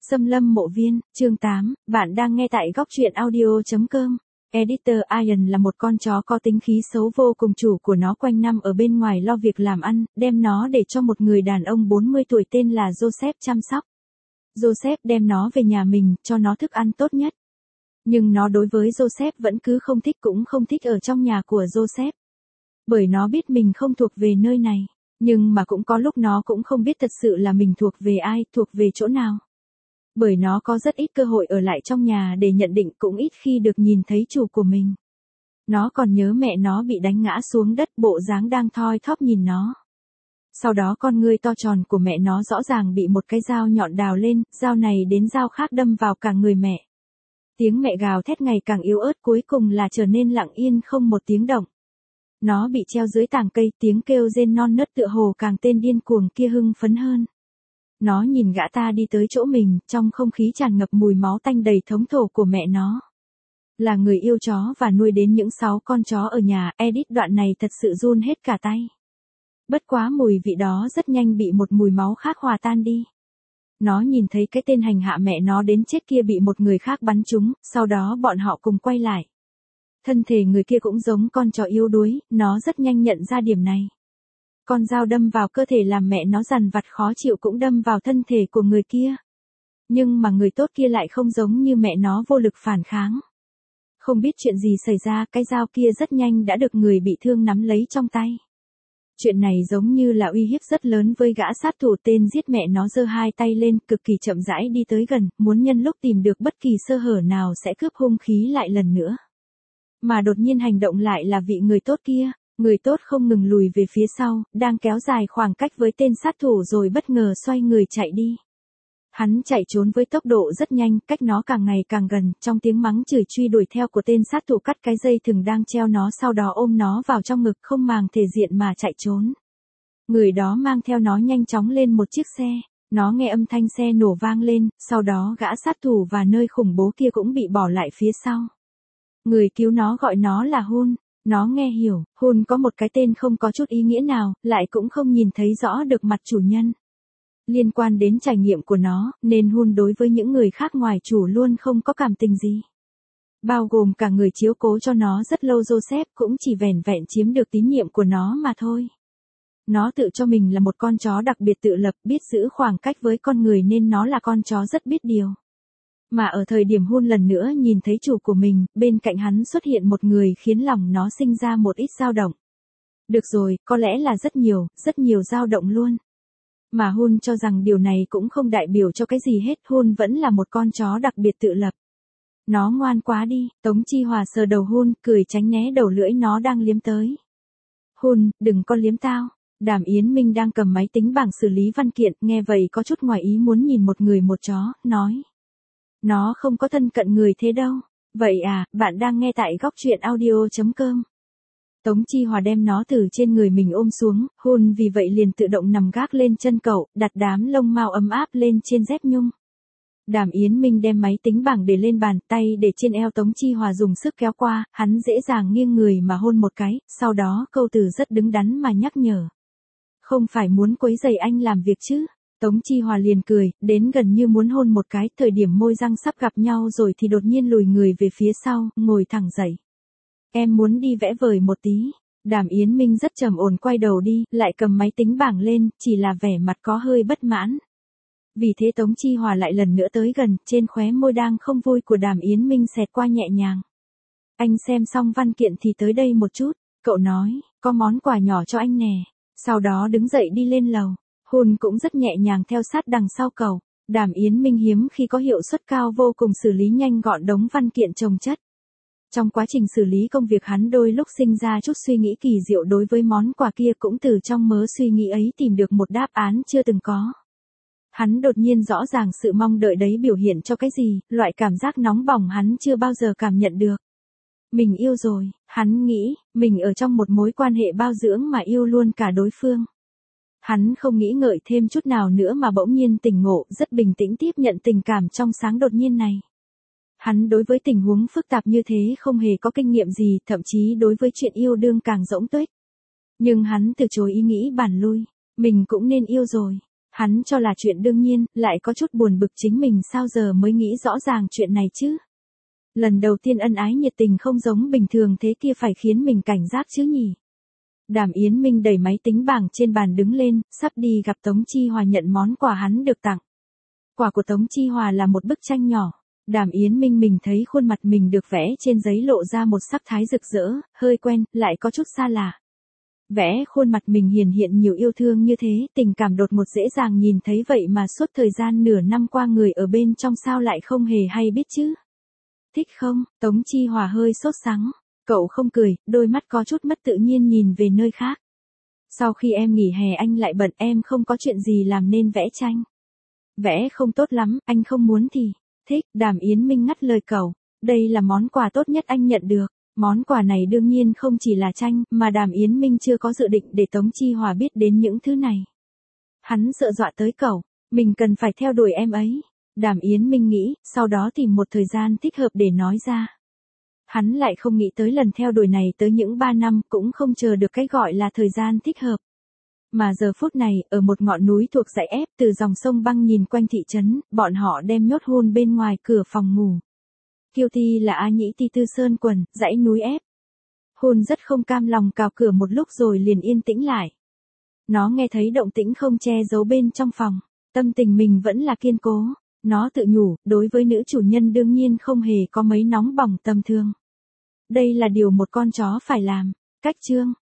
Xâm lâm mộ viên, chương 8, bạn đang nghe tại góc truyện audio.com. Editor Ian là một con chó có tính khí xấu vô cùng, chủ của nó quanh năm ở bên ngoài lo việc làm ăn, đem nó để cho một người đàn ông 40 tuổi tên là Joseph chăm sóc. Joseph đem nó về nhà mình, cho nó thức ăn tốt nhất. Nhưng nó đối với Joseph vẫn cứ không thích, cũng không thích ở trong nhà của Joseph. Bởi nó biết mình không thuộc về nơi này, nhưng mà cũng có lúc nó cũng không biết thật sự là mình thuộc về ai, thuộc về chỗ nào. Bởi nó có rất ít cơ hội ở lại trong nhà để nhận định, cũng ít khi được nhìn thấy chủ của mình. Nó còn nhớ mẹ nó bị đánh ngã xuống đất, bộ dáng đang thoi thóp nhìn nó. Sau đó con ngươi to tròn của mẹ nó rõ ràng bị một cái dao nhọn đào lên, dao này đến dao khác đâm vào cả người mẹ. Tiếng mẹ gào thét ngày càng yếu ớt, cuối cùng là trở nên lặng yên không một tiếng động. Nó bị treo dưới tàng cây, tiếng kêu rên non nớt tựa hồ càng tên điên cuồng kia hưng phấn hơn. Nó nhìn gã ta đi tới chỗ mình, trong không khí tràn ngập mùi máu tanh đầy thống thổ của mẹ nó. Là người yêu chó và nuôi đến những 6 con chó ở nhà, Edith đoạn này thật sự run hết cả tay. Bất quá mùi vị đó rất nhanh bị một mùi máu khác hòa tan đi. Nó nhìn thấy cái tên hành hạ mẹ nó đến chết kia bị một người khác bắn trúng, sau đó bọn họ cùng quay lại. Thân thể người kia cũng giống con chó yếu đuối, nó rất nhanh nhận ra điểm này. Con dao đâm vào cơ thể làm mẹ nó dằn vặt khó chịu cũng đâm vào thân thể của người kia. Nhưng mà người tốt kia lại không giống như mẹ nó vô lực phản kháng. Không biết chuyện gì xảy ra, cái dao kia rất nhanh đã được người bị thương nắm lấy trong tay. Chuyện này giống như là uy hiếp rất lớn với gã sát thủ tên giết mẹ nó, giơ hai tay lên, cực kỳ chậm rãi đi tới gần, muốn nhân lúc tìm được bất kỳ sơ hở nào sẽ cướp hung khí lại lần nữa. Mà đột nhiên hành động lại là vị người tốt kia. Người tốt không ngừng lùi về phía sau, đang kéo dài khoảng cách với tên sát thủ rồi bất ngờ xoay người chạy đi. Hắn chạy trốn với tốc độ rất nhanh, cách nó càng ngày càng gần, trong tiếng mắng chửi truy đuổi theo của tên sát thủ cắt cái dây thừng đang treo nó, sau đó ôm nó vào trong ngực không màng thể diện mà chạy trốn. Người đó mang theo nó nhanh chóng lên một chiếc xe, nó nghe âm thanh xe nổ vang lên, sau đó gã sát thủ và nơi khủng bố kia cũng bị bỏ lại phía sau. Người cứu nó gọi nó là Hun. Nó nghe hiểu, Hun có một cái tên không có chút ý nghĩa nào, lại cũng không nhìn thấy rõ được mặt chủ nhân. Liên quan đến trải nghiệm của nó, nên Hun đối với những người khác ngoài chủ luôn không có cảm tình gì. Bao gồm cả người chiếu cố cho nó rất lâu Joseph cũng chỉ vẻn vẹn chiếm được tín nhiệm của nó mà thôi. Nó tự cho mình là một con chó đặc biệt tự lập, biết giữ khoảng cách với con người nên nó là con chó rất biết điều. Mà ở thời điểm Hun lần nữa nhìn thấy chủ của mình, bên cạnh hắn xuất hiện một người khiến lòng nó sinh ra một ít dao động. Được rồi, có lẽ là rất nhiều dao động luôn. Mà Hun cho rằng điều này cũng không đại biểu cho cái gì hết, Hun vẫn là một con chó đặc biệt tự lập. Nó ngoan quá đi, Tống Chi Hòa sờ đầu Hun, cười tránh né đầu lưỡi nó đang liếm tới. Hun, đừng có liếm tao. Đàm Yến Minh đang cầm máy tính bảng xử lý văn kiện, nghe vậy có chút ngoài ý muốn nhìn một người một chó, nói. Nó không có thân cận người thế đâu. Vậy à, bạn đang nghe tại góc truyện audio.com. Tống Chi Hòa đem nó từ trên người mình ôm xuống, Hun vì vậy liền tự động nằm gác lên chân cậu, đặt đám lông mao ấm áp lên trên dép nhung. Đàm Yến Minh đem máy tính bảng để lên bàn, tay để trên eo Tống Chi Hòa dùng sức kéo qua, hắn dễ dàng nghiêng người mà hôn một cái, sau đó câu từ rất đứng đắn mà nhắc nhở. Không phải muốn quấy rầy anh làm việc chứ? Tống Chi Hòa liền cười, đến gần như muốn hôn một cái, thời điểm môi răng sắp gặp nhau rồi thì đột nhiên lùi người về phía sau, ngồi thẳng dậy. Em muốn đi vẽ vời một tí. Đàm Yến Minh rất trầm ổn quay đầu đi, lại cầm máy tính bảng lên, chỉ là vẻ mặt có hơi bất mãn. Vì thế Tống Chi Hòa lại lần nữa tới gần, trên khóe môi đang không vui của Đàm Yến Minh xẹt qua nhẹ nhàng. Anh xem xong văn kiện thì tới đây một chút, cậu nói, có món quà nhỏ cho anh nè. Sau đó đứng dậy đi lên lầu. Hun cũng rất nhẹ nhàng theo sát đằng sau cậu. Đàm Yến Minh hiếm khi có hiệu suất cao vô cùng xử lý nhanh gọn đống văn kiện chồng chất. Trong quá trình xử lý công việc hắn đôi lúc sinh ra chút suy nghĩ kỳ diệu đối với món quà kia, cũng từ trong mớ suy nghĩ ấy tìm được một đáp án chưa từng có. Hắn đột nhiên rõ ràng sự mong đợi đấy biểu hiện cho cái gì, loại cảm giác nóng bỏng hắn chưa bao giờ cảm nhận được. Mình yêu rồi, hắn nghĩ, mình ở trong một mối quan hệ bao dưỡng mà yêu luôn cả đối phương. Hắn không nghĩ ngợi thêm chút nào nữa mà bỗng nhiên tỉnh ngộ, rất bình tĩnh tiếp nhận tình cảm trong sáng đột nhiên này. Hắn đối với tình huống phức tạp như thế không hề có kinh nghiệm gì, thậm chí đối với chuyện yêu đương càng rỗng tuếch. Nhưng hắn từ chối ý nghĩ bản lui, mình cũng nên yêu rồi. Hắn cho là chuyện đương nhiên, lại có chút buồn bực chính mình sao giờ mới nghĩ rõ ràng chuyện này chứ. Lần đầu tiên ân ái nhiệt tình không giống bình thường thế kia phải khiến mình cảnh giác chứ nhỉ. Đàm Yến Minh đẩy máy tính bảng trên bàn đứng lên, sắp đi gặp Tống Chi Hòa nhận món quà hắn được tặng. Quà của Tống Chi Hòa là một bức tranh nhỏ. Đàm Yến Minh mình thấy khuôn mặt mình được vẽ trên giấy lộ ra một sắc thái rực rỡ, hơi quen, lại có chút xa lạ. Vẽ khuôn mặt mình hiển hiện nhiều yêu thương như thế, tình cảm đột ngột dễ dàng nhìn thấy vậy mà suốt thời gian nửa năm qua người ở bên trong sao lại không hề hay biết chứ. Thích không? Tống Chi Hòa hơi sốt sắng. Cậu không cười, đôi mắt có chút mất tự nhiên nhìn về nơi khác. Sau khi em nghỉ hè anh lại bận, em không có chuyện gì làm nên vẽ tranh. Vẽ không tốt lắm, anh không muốn thì. Thích. Đàm Yến Minh ngắt lời cậu. Đây là món quà tốt nhất anh nhận được. Món quà này đương nhiên không chỉ là tranh, mà Đàm Yến Minh chưa có dự định để Tống Chi Hòa biết đến những thứ này. Hắn sợ dọa tới cậu. Mình cần phải theo đuổi em ấy. Đàm Yến Minh nghĩ, sau đó tìm một thời gian thích hợp để nói ra. Hắn lại không nghĩ tới lần theo đuổi này tới những 3 năm cũng không chờ được cái gọi là thời gian thích hợp. Mà giờ phút này, ở một ngọn núi thuộc dãy ép từ dòng sông băng nhìn quanh thị trấn, bọn họ đem nhốt hôn bên ngoài cửa phòng ngủ. Kiêu Ti là A Nhĩ Ti Tư Sơn Quần, dãy núi ép. Hôn rất không cam lòng cào cửa một lúc rồi liền yên tĩnh lại. Nó nghe thấy động tĩnh không che giấu bên trong phòng, tâm tình mình vẫn là kiên cố. Nó tự nhủ, đối với nữ chủ nhân đương nhiên không hề có mấy nóng bỏng tầm thường. Đây là điều một con chó phải làm. Cách chương